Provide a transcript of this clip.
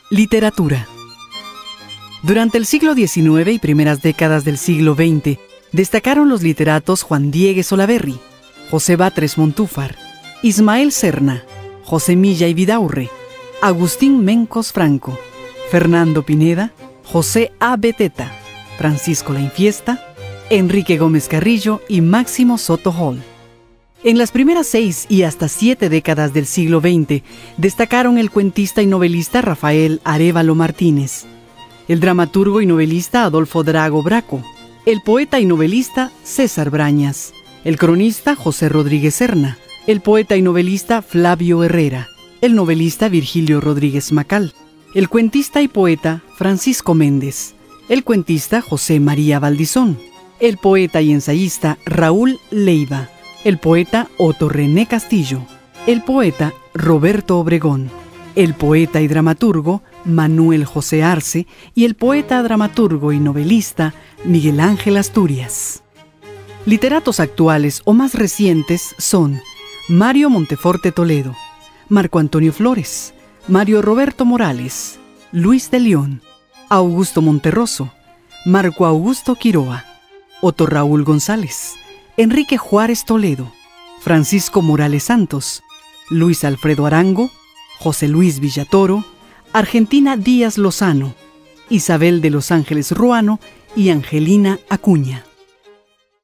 Literatura. Durante el siglo XIX y primeras décadas del siglo XX, destacaron los literatos Juan Diéguez Olaverri, José Batres Montúfar, Ismael Serna, José Milla y Vidaurre, Agustín Mencos Franco, Fernando Pineda, José A. Beteta, Francisco La Infiesta, Enrique Gómez Carrillo y Máximo Soto Hall. En las primeras 6 y hasta 7 décadas del siglo XX destacaron el cuentista y novelista Rafael Arévalo Martínez, el dramaturgo y novelista Adolfo Drago Braco, el poeta y novelista César Brañas, el cronista José Rodríguez Serna, el poeta y novelista Flavio Herrera, el novelista Virgilio Rodríguez Macal, el cuentista y poeta Francisco Méndez, el cuentista José María Valdizón, el poeta y ensayista Raúl Leiva, el poeta Otto René Castillo, el poeta Roberto Obregón, el poeta y dramaturgo Manuel José Arce y el poeta, dramaturgo y novelista Miguel Ángel Asturias. Literatos actuales o más recientes son Mario Monteforte Toledo, Marco Antonio Flores, Mario Roberto Morales, Luis de León, Augusto Monterroso, Marco Augusto Quiroa, Otto Raúl González, Enrique Juárez Toledo, Francisco Morales Santos, Luis Alfredo Arango, José Luis Villatoro, Argentina Díaz Lozano, Isabel de Los Ángeles Ruano y Angelina Acuña.